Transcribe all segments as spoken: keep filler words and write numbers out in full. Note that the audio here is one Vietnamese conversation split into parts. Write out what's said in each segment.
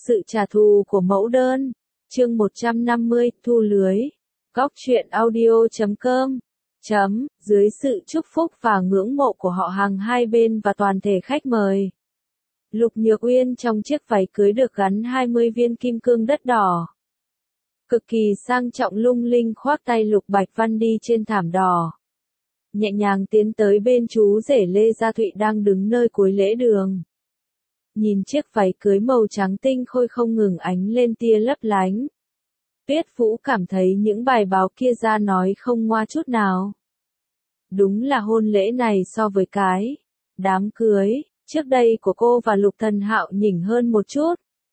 Sự trả thù của mẫu đơn. Chương một trăm năm mươi, thu lưới. Góc truyện audio chấm com. Chấm, dưới sự chúc phúc và ngưỡng mộ của họ hàng hai bên và toàn thể khách mời. Lục Nhược Uyên trong chiếc váy cưới được gắn hai mươi viên kim cương đất đỏ. Cực kỳ sang trọng lung linh khoác tay Lục Bạch Văn đi trên thảm đỏ. Nhẹ nhàng tiến tới bên chú rể Lê Gia Thụy đang đứng nơi cuối lễ đường. Nhìn chiếc váy cưới màu trắng tinh khôi không ngừng ánh lên tia lấp lánh. Tuyết Vũ cảm thấy những bài báo kia ra nói không ngoa chút nào. Đúng là hôn lễ này so với cái đám cưới trước đây của cô và Lục Thần Hạo nhỉnh hơn một chút.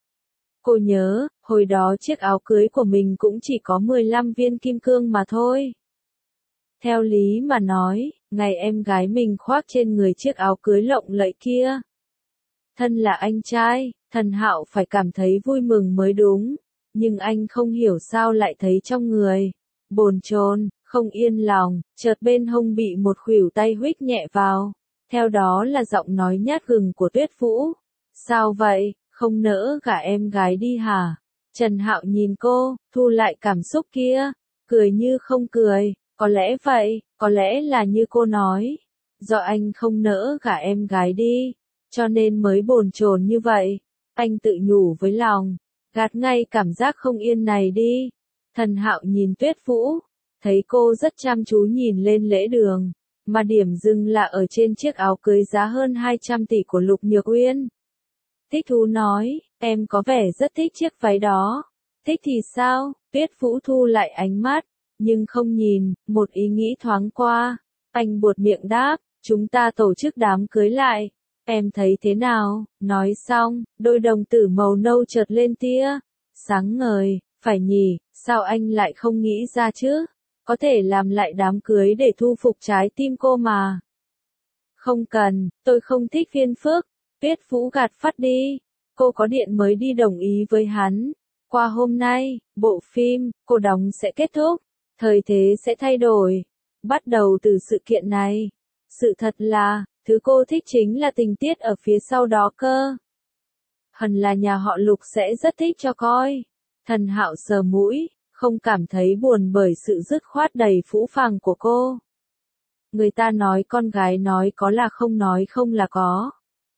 Cô nhớ, hồi đó chiếc áo cưới của mình cũng chỉ có mười lăm viên kim cương mà thôi. Theo lý mà nói, ngày em gái mình khoác trên người chiếc áo cưới lộng lẫy kia. Thân là anh trai, Thần Hạo phải cảm thấy vui mừng mới đúng, nhưng anh không hiểu sao lại thấy trong người bồn chồn, không yên lòng, chợt bên hông bị một khuỷu tay huých nhẹ vào, theo đó là giọng nói nhát gừng của Tuyết Vũ. Sao vậy, không nỡ gả em gái đi hả? Trần Hạo nhìn cô, thu lại cảm xúc kia, cười như không cười, có lẽ vậy, có lẽ là như cô nói, do anh không nỡ gả em gái đi, cho nên mới bồn chồn như vậy. Anh tự nhủ với lòng, gạt ngay cảm giác không yên này đi. Thần Hạo nhìn Tuyết Vũ, thấy cô rất chăm chú nhìn lên lễ đường, mà điểm dừng là ở trên chiếc áo cưới giá hơn hai trăm tỷ của Lục Nhược Uyên. Thích thú nói, em có vẻ rất thích chiếc váy đó. Thích thì sao? Tuyết Vũ thu lại ánh mắt, nhưng không nhìn, một ý nghĩ thoáng qua. Anh buột miệng đáp, chúng ta tổ chức đám cưới lại. Em thấy thế nào? Nói xong, đôi đồng tử màu nâu chợt lên tia sáng ngời, phải nhỉ, sao anh lại không nghĩ ra chứ? Có thể làm lại đám cưới để thu phục trái tim cô mà. Không cần, tôi không thích phiền phức. Tuyết Vũ gạt phắt đi. Cô có điện mới đi đồng ý với hắn. Qua hôm nay, bộ phim cô đóng sẽ kết thúc. Thời thế sẽ thay đổi. Bắt đầu từ sự kiện này. Sự thật là, thứ cô thích chính là tình tiết ở phía sau đó cơ. Hẳn là nhà họ Lục sẽ rất thích cho coi. Thần Hạo sờ mũi, không cảm thấy buồn bởi sự dứt khoát đầy phũ phàng của cô. Người ta nói con gái nói có là không nói không là có.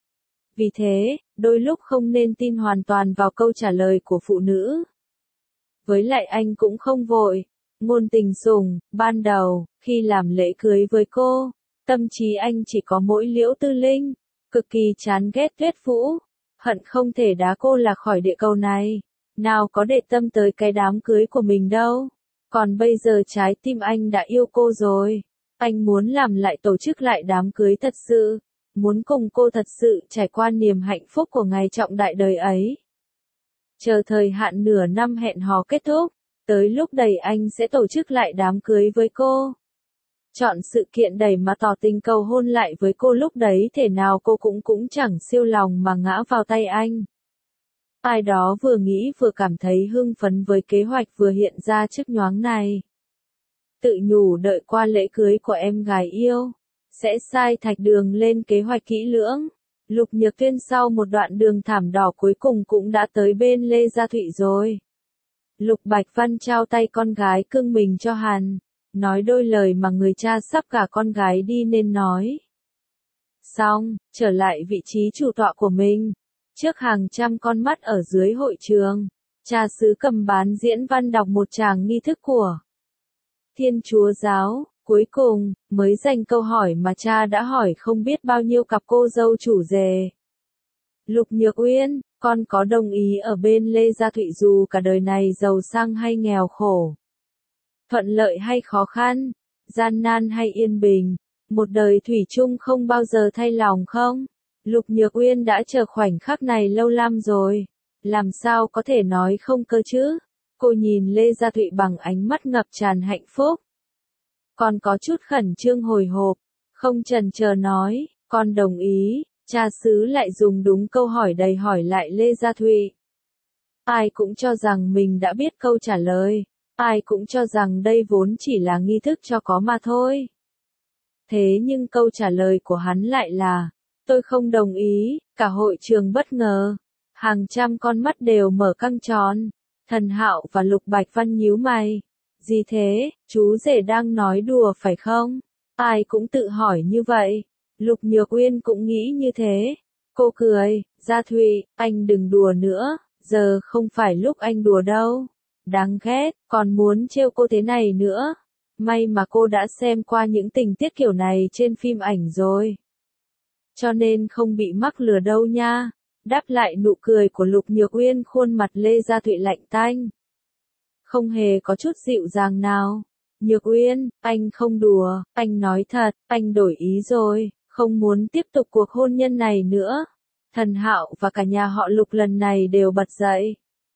Vì thế, đôi lúc không nên tin hoàn toàn vào câu trả lời của phụ nữ. Với lại anh cũng không vội. Ngôn Tình Sùng, ban đầu, khi làm lễ cưới với cô, tâm trí anh chỉ có mỗi Liễu Tư Linh, cực kỳ chán ghét Tuyết Vũ, hận không thể đá cô lạc khỏi địa cầu này, nào có để tâm tới cái đám cưới của mình đâu. Còn bây giờ trái tim anh đã yêu cô rồi, anh muốn làm lại tổ chức lại đám cưới thật sự, muốn cùng cô thật sự trải qua niềm hạnh phúc của ngày trọng đại đời ấy. Chờ thời hạn nửa năm hẹn hò kết thúc, tới lúc đầy anh sẽ tổ chức lại đám cưới với cô. Chọn sự kiện đẩy mà tỏ tình cầu hôn lại với cô, lúc đấy thể nào cô cũng cũng chẳng siêu lòng mà ngã vào tay anh. Ai đó vừa nghĩ vừa cảm thấy hưng phấn với kế hoạch vừa hiện ra trước nhoáng này. Tự nhủ đợi qua lễ cưới của em gái yêu, sẽ sai Thạch Đường lên kế hoạch kỹ lưỡng. Lục Nhược Tuyên sau một đoạn đường thảm đỏ cuối cùng cũng đã tới bên Lê Gia Thụy rồi. Lục Bạch Văn trao tay con gái cưng mình cho hắn, nói đôi lời mà người cha sắp gả con gái đi nên nói. Xong, trở lại vị trí chủ tọa của mình, trước hàng trăm con mắt ở dưới hội trường, cha xứ cầm bán diễn văn đọc một tràng nghi thức của Thiên Chúa giáo, cuối cùng, mới dành câu hỏi mà cha đã hỏi không biết bao nhiêu cặp cô dâu chủ rể. Lục Nhược Uyên, con có đồng ý ở bên Lê Gia Thụy dù cả đời này giàu sang hay nghèo khổ, thuận lợi hay khó khăn, gian nan hay yên bình, một đời thủy chung không bao giờ thay lòng không? Lục Nhược Uyên đã chờ khoảnh khắc này lâu lắm rồi, làm sao có thể nói không cơ chứ? Cô nhìn Lê Gia Thụy bằng ánh mắt ngập tràn hạnh phúc. Con có chút khẩn trương hồi hộp, không chần chờ nói, con đồng ý. Cha xứ lại dùng đúng câu hỏi đầy hỏi lại Lê Gia Thụy. Ai cũng cho rằng mình đã biết câu trả lời, ai cũng cho rằng đây vốn chỉ là nghi thức cho có mà thôi. Thế nhưng câu trả lời của hắn lại là, tôi không đồng ý. Cả hội trường bất ngờ. Hàng trăm con mắt đều mở căng tròn. Thần Hạo và Lục Bạch Văn nhíu mày. Gì thế, chú rể đang nói đùa phải không? Ai cũng tự hỏi như vậy. Lục Nhược Uyên cũng nghĩ như thế. Cô cười, Gia Thụy, anh đừng đùa nữa, giờ không phải lúc anh đùa đâu. Đáng ghét, còn muốn trêu cô thế này nữa. May mà cô đã xem qua những tình tiết kiểu này trên phim ảnh rồi. Cho nên không bị mắc lừa đâu nha. Đáp lại nụ cười của Lục Nhược Uyên, khuôn mặt Lê Gia Thụy lạnh tanh. Không hề có chút dịu dàng nào. Nhược Uyên, anh không đùa, anh nói thật, anh đổi ý rồi, không muốn tiếp tục cuộc hôn nhân này nữa. Thần Hạo và cả nhà họ Lục lần này đều bật dậy.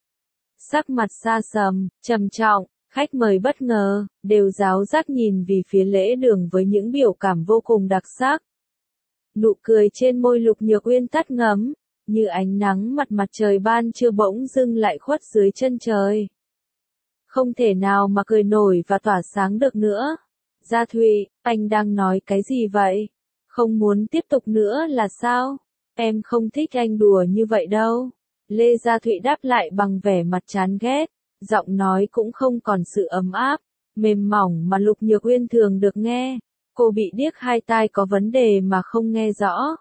Sắc mặt xa sầm, trầm trọng, khách mời bất ngờ, đều ráo rác nhìn về phía lễ đường với những biểu cảm vô cùng đặc sắc. Nụ cười trên môi Lục Nhược Uyên tắt ngấm, như ánh nắng mặt mặt trời ban trưa bỗng dưng lại khuất dưới chân trời. Không thể nào mà cười nổi và tỏa sáng được nữa. Gia Thụy, anh đang nói cái gì vậy? Không muốn tiếp tục nữa là sao? Em không thích anh đùa như vậy đâu. Lê Gia Thụy đáp lại bằng vẻ mặt chán ghét, giọng nói cũng không còn sự ấm áp, mềm mỏng mà Lục Nhược Uyên thường được nghe. Cô bị điếc hai tai có vấn đề mà không nghe rõ.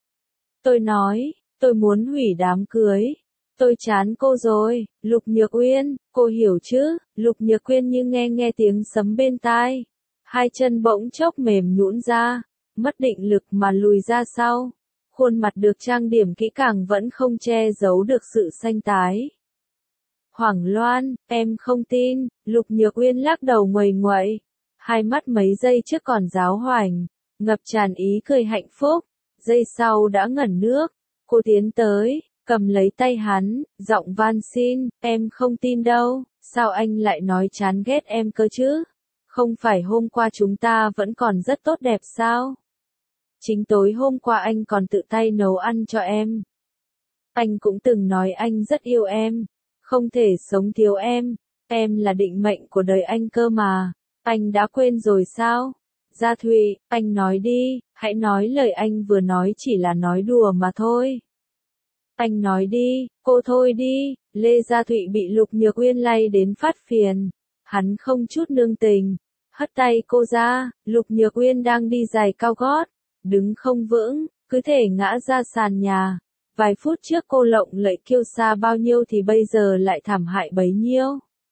Tôi nói, tôi muốn hủy đám cưới. Tôi chán cô rồi, Lục Nhược Uyên, cô hiểu chứ? Lục Nhược Uyên như nghe nghe tiếng sấm bên tai. Hai chân bỗng chốc mềm nhũn ra, mất định lực mà lùi ra sau. Khuôn mặt được trang điểm kỹ càng vẫn không che giấu được sự xanh tái. Hoảng loan, em không tin, Lục Nhược Uyên lắc đầu nguầy nguậy. Hai mắt mấy giây trước còn giáo hoành, ngập tràn ý cười hạnh phúc, giây sau đã ngẩn nước. Cô tiến tới, cầm lấy tay hắn, giọng van xin, em không tin đâu, sao anh lại nói chán ghét em cơ chứ? Không phải hôm qua chúng ta vẫn còn rất tốt đẹp sao? Chính tối hôm qua anh còn tự tay nấu ăn cho em. Anh cũng từng nói anh rất yêu em, không thể sống thiếu em, em là định mệnh của đời anh cơ mà, anh đã quên rồi sao? Gia Thụy, anh nói đi, hãy nói lời anh vừa nói chỉ là nói đùa mà thôi. Anh nói đi, cô thôi đi. Lê Gia Thụy bị Lục Nhược Uyên lay đến phát phiền. Hắn không chút nương tình, hất tay cô ra. Lục Nhược Uyên đang đi giày cao gót, đứng không vững, cứ thể ngã ra sàn nhà. Vài phút trước cô lộng lẫy kiêu sa bao nhiêu thì bây giờ lại thảm hại bấy nhiêu.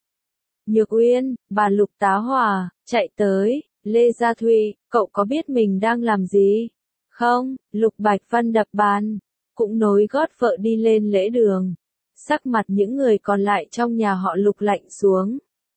Nhược Uyên, bà Lục tá hỏa, chạy tới. Lê Gia Thụy, cậu có biết mình đang làm gì? Không, Lục Bạch Văn đập bàn, cũng nối gót vợ đi lên lễ đường. Sắc mặt những người còn lại trong nhà họ Lục lạnh xuống.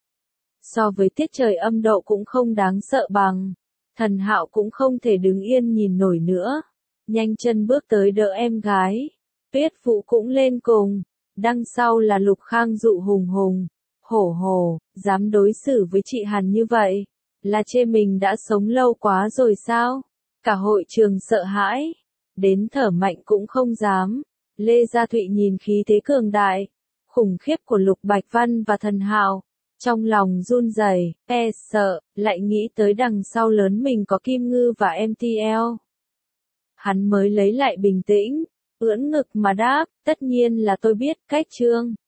So với tiết trời âm độ cũng không đáng sợ bằng. Thần Hạo cũng không thể đứng yên nhìn nổi nữa. Nhanh chân bước tới đỡ em gái. Tuyết Vũ cũng lên cùng. Đằng sau là Lục Khang dụ hùng hùng. Hổ hổ, dám đối xử với chị Hàn như vậy. Là chê mình đã sống lâu quá rồi sao? Cả hội trường sợ hãi. Đến thở mạnh cũng không dám. Lê Gia Thụy nhìn khí thế cường đại, khủng khiếp của Lục Bạch Văn và Thần Hạo. Trong lòng run rẩy, e sợ, lại nghĩ tới đằng sau lớn mình có Kim Ngư và em tê lờ. Hắn mới lấy lại bình tĩnh, ưỡn ngực mà đáp, tất nhiên là tôi biết cách Trương.